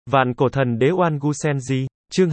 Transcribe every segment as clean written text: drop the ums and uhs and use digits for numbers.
Vạn cổ thần đế Oan Gu Senji, chương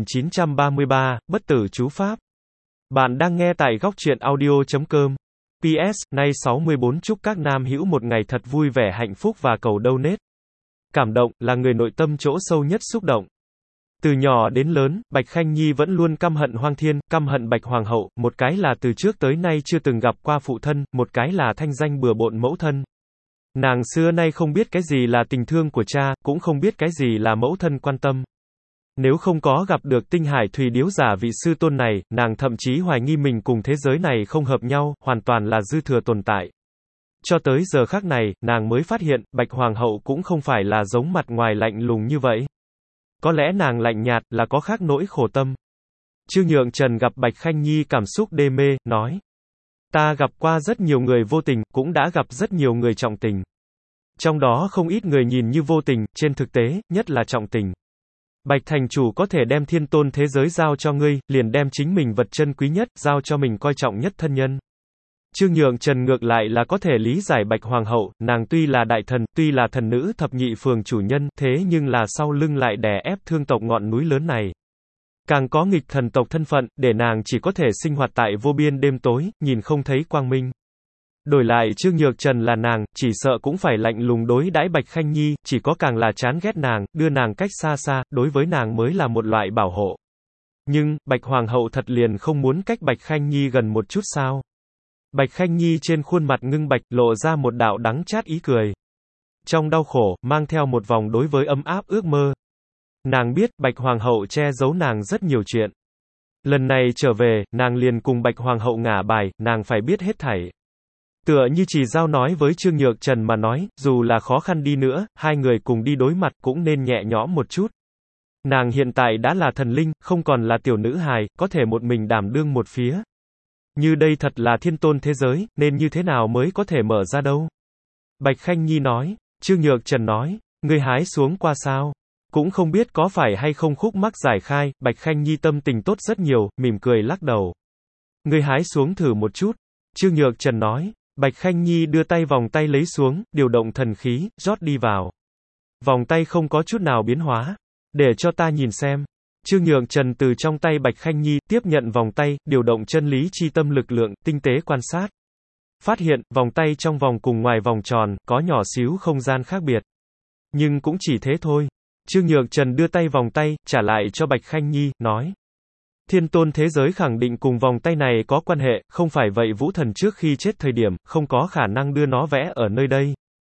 2933, bất tử chú pháp. Bạn đang nghe tại góc truyện audio.com. PS, nay 64 chúc các nam hữu một ngày thật vui vẻ hạnh phúc và cầu donate. Cảm động, là người nội tâm chỗ sâu nhất xúc động. Từ nhỏ đến lớn, Bạch Khanh Nhi vẫn luôn căm hận Hoang Thiên, căm hận Bạch Hoàng hậu, một cái là từ trước tới nay chưa từng gặp qua phụ thân, một cái là thanh danh bừa bộn mẫu thân. Nàng xưa nay không biết cái gì là tình thương của cha, cũng không biết cái gì là mẫu thân quan tâm. Nếu không có gặp được tinh hải thủy điếu giả vị sư tôn này, nàng thậm chí hoài nghi mình cùng thế giới này không hợp nhau, hoàn toàn là dư thừa tồn tại. Cho tới giờ khắc này, nàng mới phát hiện, Bạch Hoàng hậu cũng không phải là giống mặt ngoài lạnh lùng như vậy. Có lẽ nàng lạnh nhạt, là có khác nỗi khổ tâm. Trương Nhượng Trần gặp Bạch Khanh Nhi cảm xúc đê mê, nói. Ta gặp qua rất nhiều người vô tình, cũng đã gặp rất nhiều người trọng tình. Trong đó không ít người nhìn như vô tình, trên thực tế, nhất là trọng tình. Bạch thành chủ có thể đem thiên tôn thế giới giao cho ngươi, liền đem chính mình vật chân quý nhất, giao cho mình coi trọng nhất thân nhân. Trương Nhượng Trần ngược lại là có thể lý giải Bạch Hoàng hậu, nàng tuy là đại thần, tuy là thần nữ thập nhị phường chủ nhân, thế nhưng là sau lưng lại đè ép thương tộc ngọn núi lớn này. Càng có nghịch thần tộc thân phận, để nàng chỉ có thể sinh hoạt tại vô biên đêm tối, nhìn không thấy quang minh. Đổi lại Trương Nhược Trần là nàng, chỉ sợ cũng phải lạnh lùng đối đãi Bạch Khanh Nhi, chỉ có càng là chán ghét nàng, đưa nàng cách xa xa, đối với nàng mới là một loại bảo hộ. Nhưng, Bạch Hoàng hậu thật liền không muốn cách Bạch Khanh Nhi gần một chút sao? Bạch Khanh Nhi trên khuôn mặt ngưng bạch, lộ ra một đạo đắng chát ý cười. Trong đau khổ, mang theo một vòng đối với ấm áp ước mơ. Nàng biết, Bạch Hoàng hậu che giấu nàng rất nhiều chuyện. Lần này trở về, nàng liền cùng Bạch Hoàng hậu ngả bài, nàng phải biết hết thảy. Tựa như chỉ giao nói với Trương Nhược Trần mà nói, dù là khó khăn đi nữa, hai người cùng đi đối mặt cũng nên nhẹ nhõm một chút. Nàng hiện tại đã là thần linh, không còn là tiểu nữ hài, có thể một mình đảm đương một phía. Như đây thật là thiên tôn thế giới, nên như thế nào mới có thể mở ra đâu? Bạch Khanh Nhi nói. Trương Nhược Trần nói, ngươi hái xuống qua sao? Cũng không biết có phải hay không khúc mắc giải khai, Bạch Khanh Nhi tâm tình tốt rất nhiều, mỉm cười lắc đầu. Ngươi hái xuống thử một chút. Trương Nhược Trần nói. Bạch Khanh Nhi đưa tay vòng tay lấy xuống, điều động thần khí, rót đi vào. Vòng tay không có chút nào biến hóa. Để cho ta nhìn xem. Trương Nhượng Trần từ trong tay Bạch Khanh Nhi, tiếp nhận vòng tay, điều động chân lý chi tâm lực lượng, tinh tế quan sát. Phát hiện, vòng tay trong vòng cùng ngoài vòng tròn, có nhỏ xíu không gian khác biệt. Nhưng cũng chỉ thế thôi. Trương Nhượng Trần đưa tay vòng tay, trả lại cho Bạch Khanh Nhi, nói. Thiên tôn thế giới khẳng định cùng vòng tay này có quan hệ, không phải vậy Vũ Thần trước khi chết thời điểm, không có khả năng đưa nó vẽ ở nơi đây.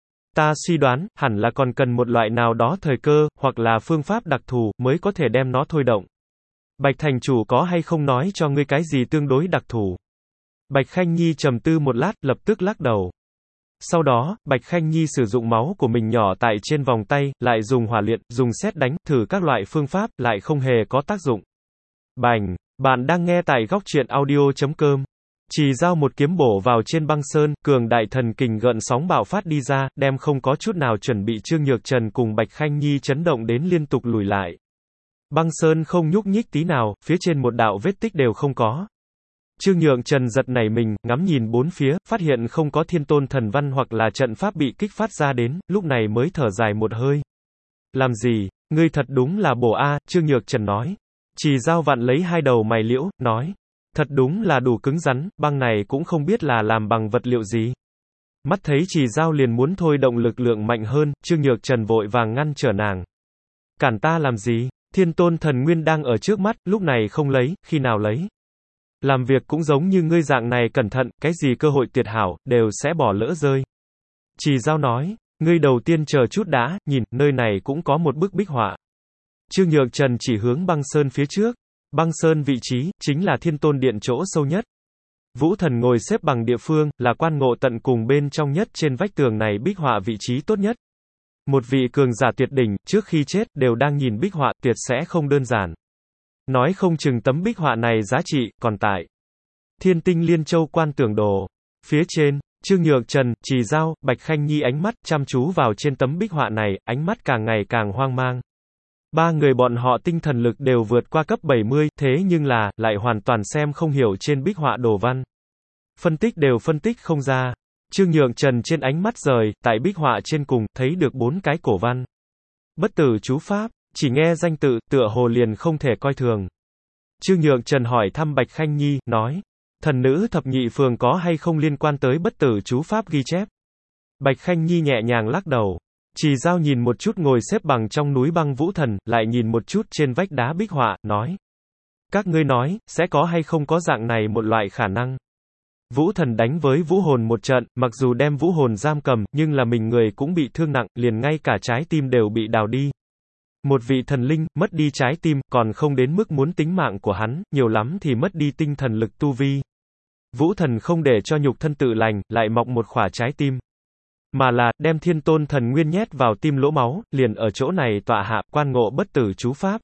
Ta suy đoán, hẳn là còn cần một loại nào đó thời cơ, hoặc là phương pháp đặc thù, mới có thể đem nó thôi động. Bạch thành chủ có hay không nói cho ngươi cái gì tương đối đặc thù? Bạch Khanh Nhi trầm tư một lát, lập tức lắc đầu. Sau đó, Bạch Khanh Nhi sử dụng máu của mình nhỏ tại trên vòng tay, lại dùng hỏa liệt, dùng sét đánh, thử các loại phương pháp, lại không hề có tác dụng. Bành! Bạn đang nghe tại góc truyện audio.com. Chỉ giao một kiếm bổ vào trên băng sơn, cường đại thần kình gợn sóng bạo phát đi ra, đem không có chút nào chuẩn bị Trương Nhược Trần cùng Bạch Khanh Nhi chấn động đến liên tục lùi lại. Băng sơn không nhúc nhích tí nào, phía trên một đạo vết tích đều không có. Trương Nhượng Trần giật nảy mình, ngắm nhìn bốn phía, phát hiện không có thiên tôn thần văn hoặc là trận pháp bị kích phát ra đến, lúc này mới thở dài một hơi. Làm gì? Ngươi thật đúng là bổ a, Trương Nhược Trần nói. Chỉ giao vặn lấy hai đầu mày liễu, nói. Thật đúng là đủ cứng rắn, băng này cũng không biết là làm bằng vật liệu gì. Mắt thấy chỉ giao liền muốn thôi động lực lượng mạnh hơn, Trương Nhược Trần vội vàng ngăn trở nàng. Cản ta làm gì? Thiên tôn thần nguyên đang ở trước mắt, lúc này không lấy, khi nào lấy? Làm việc cũng giống như ngươi dạng này cẩn thận, cái gì cơ hội tuyệt hảo, đều sẽ bỏ lỡ rơi. Chỉ giao nói, ngươi đầu tiên chờ chút đã, nhìn, nơi này cũng có một bức bích họa. Trương Nhượng Trần chỉ hướng băng sơn phía trước. Băng sơn vị trí, chính là thiên tôn điện chỗ sâu nhất. Vũ Thần ngồi xếp bằng địa phương, là quan ngộ tận cùng bên trong nhất trên vách tường này bích họa vị trí tốt nhất. Một vị cường giả tuyệt đỉnh, trước khi chết, đều đang nhìn bích họa, tuyệt sẽ không đơn giản. Nói không chừng tấm bích họa này giá trị, còn tại Thiên Tinh Liên Châu quan tưởng đồ. Phía trên, Trương Nhược Trần, Chỉ Giao, Bạch Khanh Nhi ánh mắt chăm chú vào trên tấm bích họa này, ánh mắt càng ngày càng hoang mang. Ba người bọn họ tinh thần lực đều vượt qua cấp 70, thế nhưng là, lại hoàn toàn xem không hiểu trên bích họa đồ văn. Phân tích đều phân tích không ra. Trương Nhượng Trần trên ánh mắt rời, tại bích họa trên cùng, thấy được 4 cái cổ văn. Bất tử chú pháp, chỉ nghe danh tự, tựa hồ liền không thể coi thường. Trương Nhượng Trần hỏi thăm Bạch Khanh Nhi, nói, thần nữ thập nhị phường có hay không liên quan tới bất tử chú pháp ghi chép? Bạch Khanh Nhi nhẹ nhàng lắc đầu. Trì Dao nhìn một chút ngồi xếp bằng trong núi băng vũ thần, lại nhìn một chút trên vách đá bích họa, nói. Các ngươi nói, sẽ có hay không có dạng này một loại khả năng. Vũ thần đánh với vũ hồn một trận, mặc dù đem vũ hồn giam cầm, nhưng là mình người cũng bị thương nặng, liền ngay cả trái tim đều bị đào đi. Một vị thần linh, mất đi trái tim, còn không đến mức muốn tính mạng của hắn, nhiều lắm thì mất đi tinh thần lực tu vi. Vũ thần không để cho nhục thân tự lành, lại mọc một khỏa trái tim. Mà là, đem thiên tôn thần nguyên nhét vào tim lỗ máu, liền ở chỗ này tọa hạ, quan ngộ bất tử chú pháp.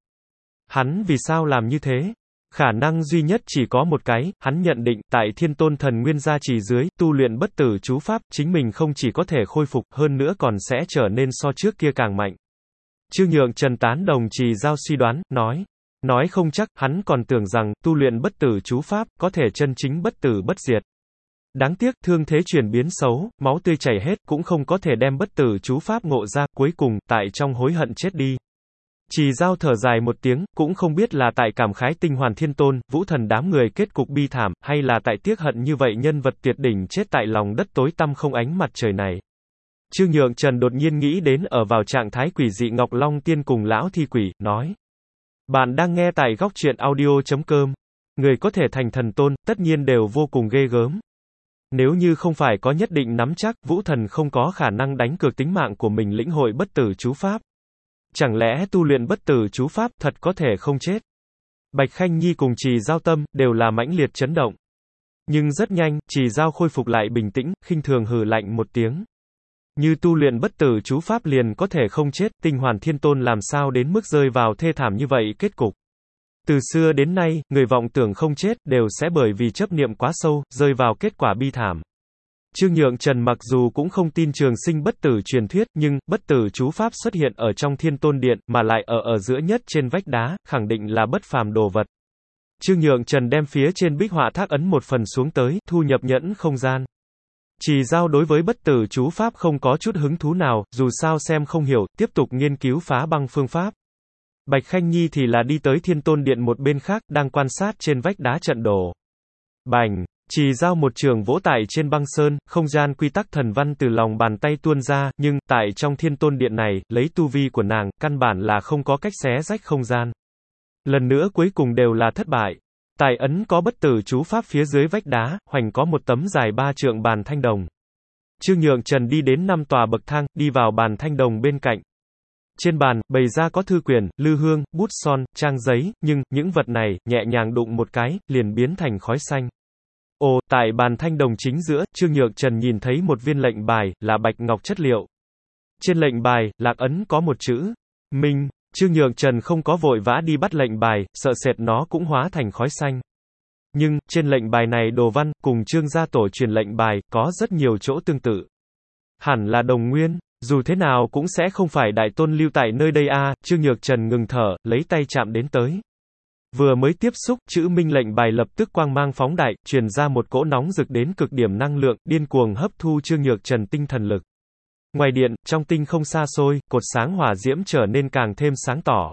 Hắn vì sao làm như thế? Khả năng duy nhất chỉ có một cái, hắn nhận định, tại thiên tôn thần nguyên gia trì dưới, tu luyện bất tử chú pháp, chính mình không chỉ có thể khôi phục, hơn nữa còn sẽ trở nên so trước kia càng mạnh. Trương Nhượng Trần tán đồng Trì Dao suy đoán, nói không chắc, hắn còn tưởng rằng, tu luyện bất tử chú pháp, có thể chân chính bất tử bất diệt. Đáng tiếc, thương thế chuyển biến xấu, máu tươi chảy hết, cũng không có thể đem bất tử chú pháp ngộ ra, cuối cùng, tại trong hối hận chết đi. Trì Dao thở dài một tiếng, cũng không biết là tại cảm khái tinh hoàn thiên tôn, vũ thần đám người kết cục bi thảm, hay là tại tiếc hận như vậy nhân vật tuyệt đỉnh chết tại lòng đất tối tăm không ánh mặt trời này. Trương Nhượng Trần đột nhiên nghĩ đến ở vào trạng thái quỷ dị Ngọc Long Tiên cùng lão thi quỷ, nói. Bạn đang nghe tại góc truyện audio.com. Người có thể thành thần tôn, tất nhiên đều vô cùng ghê gớm. Nếu như không phải có nhất định nắm chắc, vũ thần không có khả năng đánh cược tính mạng của mình lĩnh hội bất tử chú pháp. Chẳng lẽ tu luyện bất tử chú pháp thật có thể không chết? Bạch Khanh Nhi cùng Trì Dao tâm, đều là mãnh liệt chấn động. Nhưng rất nhanh, Trì Dao khôi phục lại bình tĩnh, khinh thường hừ lạnh một tiếng. Như tu luyện bất tử chú pháp liền có thể không chết, tinh hoàn thiên tôn làm sao đến mức rơi vào thê thảm như vậy kết cục. Từ xưa đến nay, người vọng tưởng không chết, đều sẽ bởi vì chấp niệm quá sâu, rơi vào kết quả bi thảm. Trương Nhượng Trần mặc dù cũng không tin trường sinh bất tử truyền thuyết, nhưng, bất tử chú pháp xuất hiện ở trong thiên tôn điện, mà lại ở giữa nhất trên vách đá, khẳng định là bất phàm đồ vật. Trương Nhượng Trần đem phía trên bích họa thác ấn một phần xuống tới, thu nhập nhẫn không gian. Trì Dao đối với bất tử chú pháp không có chút hứng thú nào, dù sao xem không hiểu, tiếp tục nghiên cứu phá băng phương pháp. Bạch Khanh Nhi thì là đi tới thiên tôn điện một bên khác, đang quan sát trên vách đá trận đồ. Bành! Trì Dao một trường vỗ tại trên băng sơn, không gian quy tắc thần văn từ lòng bàn tay tuôn ra, nhưng, tại trong thiên tôn điện này, lấy tu vi của nàng, căn bản là không có cách xé rách không gian. Lần nữa cuối cùng đều là thất bại. Tài ấn có bất tử chú pháp phía dưới vách đá, hoành có một tấm dài 3 trượng bàn thanh đồng. Trương Nhượng Trần đi đến 5 tòa bậc thang, đi vào bàn thanh đồng bên cạnh. Trên bàn, bày ra có thư quyển, lư hương, bút son, trang giấy, nhưng, những vật này, nhẹ nhàng đụng một cái, liền biến thành khói xanh. Ồ, tại bàn thanh đồng chính giữa, Trương Nhượng Trần nhìn thấy một viên lệnh bài, là bạch ngọc chất liệu. Trên lệnh bài, lạc ấn có một chữ, Minh. Trương Nhượng Trần không có vội vã đi bắt lệnh bài, sợ sệt nó cũng hóa thành khói xanh. Nhưng, trên lệnh bài này đồ văn, cùng Trương gia tổ truyền lệnh bài, có rất nhiều chỗ tương tự. Hẳn là đồng nguyên, dù thế nào cũng sẽ không phải đại tôn lưu tại nơi đây a. Trương Nhượng Trần ngừng thở, lấy tay chạm đến tới. Vừa mới tiếp xúc, chữ Minh lệnh bài lập tức quang mang phóng đại, truyền ra một cỗ nóng rực đến cực điểm năng lượng, điên cuồng hấp thu Trương Nhượng Trần tinh thần lực. Ngoài điện, trong tinh không xa xôi, cột sáng hỏa diễm trở nên càng thêm sáng tỏ.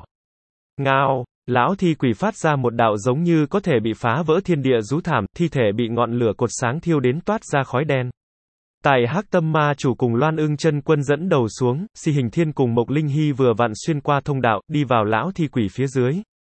Ngao, lão thi quỷ phát ra một đạo giống như có thể bị phá vỡ thiên địa rú thảm, thi thể bị ngọn lửa cột sáng thiêu đến toát ra khói đen. Tại Hắc Tâm Ma chủ cùng Loan Ưng Chân Quân dẫn đầu xuống, Si Hình Thiên cùng Mộc Linh Hy vừa vặn xuyên qua thông đạo, đi vào lão thi quỷ phía dưới.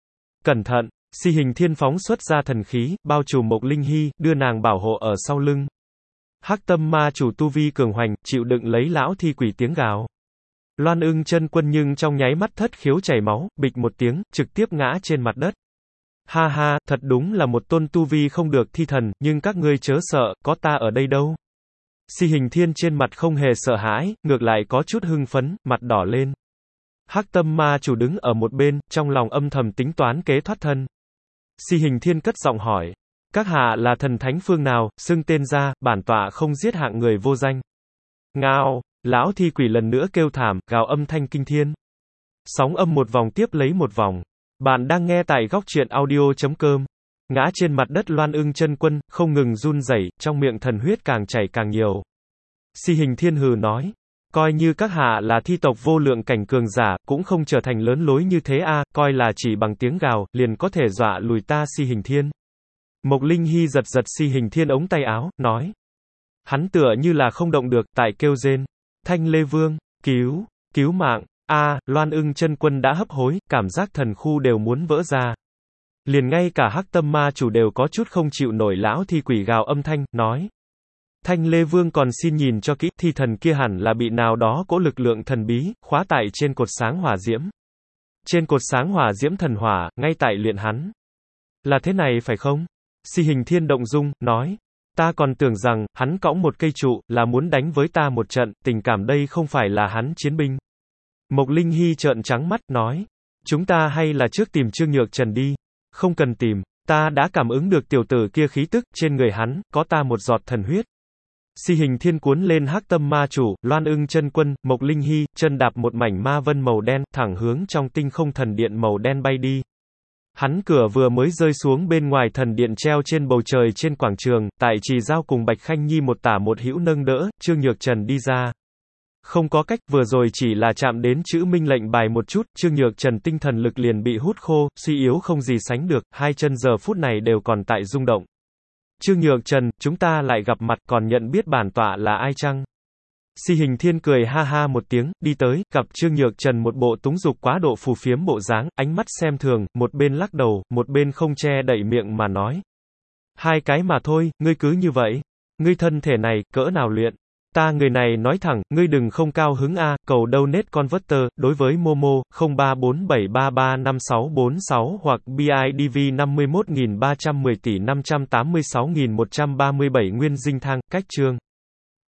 Cẩn thận, Si Hình Thiên phóng xuất ra thần khí, bao trùm Mộc Linh Hy, đưa nàng bảo hộ ở sau lưng. Hắc Tâm Ma chủ tu vi cường hoành, chịu đựng lấy lão thi quỷ tiếng gào. Loan Ưng Chân Quân nhưng trong nháy mắt thất khiếu chảy máu, bịch một tiếng, trực tiếp ngã trên mặt đất. Ha ha, thật đúng là một tôn tu vi không được thi thần, nhưng các ngươi chớ sợ, có ta ở đây đâu. Si Hình Thiên trên mặt không hề sợ hãi, ngược lại có chút hưng phấn, mặt đỏ lên. Hắc Tâm Ma chủ đứng ở một bên, trong lòng âm thầm tính toán kế thoát thân. Si Hình Thiên cất giọng hỏi. Các hạ là thần thánh phương nào, xưng tên ra, bản tọa không giết hạng người vô danh. Ngao, lão thi quỷ lần nữa kêu thảm, gào âm thanh kinh thiên. Sóng âm một vòng tiếp lấy một vòng. Bạn đang nghe tại góc truyện audio.com. Ngã trên mặt đất Loan Ưng Chân Quân, không ngừng run rẩy, trong miệng thần huyết càng chảy càng nhiều. Si Hình Thiên hừ nói. Coi như các hạ là thi tộc vô lượng cảnh cường giả, cũng không trở thành lớn lối như thế a, coi là chỉ bằng tiếng gào, liền có thể dọa lùi ta Si Hình Thiên. Mộc Linh Hy giật giật Si Hình Thiên ống tay áo, nói. Hắn tựa như là không động được, tại kêu rên. Thanh Lê Vương, cứu mạng, Loan Ưng chân quân đã hấp hối, cảm giác thần khu đều muốn vỡ ra. Liền ngay cả Hắc Tâm Ma chủ đều có chút không chịu nổi lão thi quỷ gào âm thanh, nói. Thanh Lê Vương còn xin nhìn cho kỹ, thi thần kia hẳn là bị nào đó cỗ lực lượng thần bí, khóa tại trên cột sáng hỏa diễm. Trên cột sáng hỏa diễm thần hỏa, ngay tại luyện hắn. Là thế này phải không? Si Hình Thiên động dung, nói. Ta còn tưởng rằng, hắn cõng một cây trụ, là muốn đánh với ta một trận, tình cảm đây không phải là hắn chiến binh. Mộc Linh Hy trợn trắng mắt, nói. Chúng ta hay là trước tìm Trương Nhược Trần đi. Không cần tìm, ta đã cảm ứng được tiểu tử kia khí tức, trên người hắn, có ta một giọt thần huyết. Si Hình Thiên cuốn lên Hắc Tâm Ma chủ, Loan Ưng chân quân, Mộc Linh Hy, chân đạp một mảnh ma vân màu đen, thẳng hướng trong tinh không thần điện màu đen bay đi. Hắn cửa vừa mới rơi xuống bên ngoài thần điện treo trên bầu trời trên quảng trường, tại Trì Giao cùng Bạch Khanh Nhi một tả một hữu nâng đỡ, Trương Nhược Trần đi ra. Không có cách, vừa rồi chỉ là chạm đến chữ minh lệnh bài một chút, Trương Nhược Trần tinh thần lực liền bị hút khô, suy yếu không gì sánh được, hai chân giờ phút này đều còn tại rung động. Trương Nhược Trần, chúng ta lại gặp mặt, còn nhận biết bản tọa là ai chăng? Si Hình Thiên cười ha ha một tiếng, đi tới, gặp Trương Nhược Trần một bộ túng dục quá độ phù phiếm bộ dáng, ánh mắt xem thường, một bên lắc đầu, một bên không che đậy miệng mà nói. Hai cái mà thôi, ngươi cứ như vậy. Ngươi thân thể này, cỡ nào luyện? Ta người này nói thẳng, ngươi đừng không cao hứng a, cầu donate converter, đối với Momo, 0347335646 hoặc BIDV 51.310 tỷ 586.137 nguyên dinh thang, cách chương.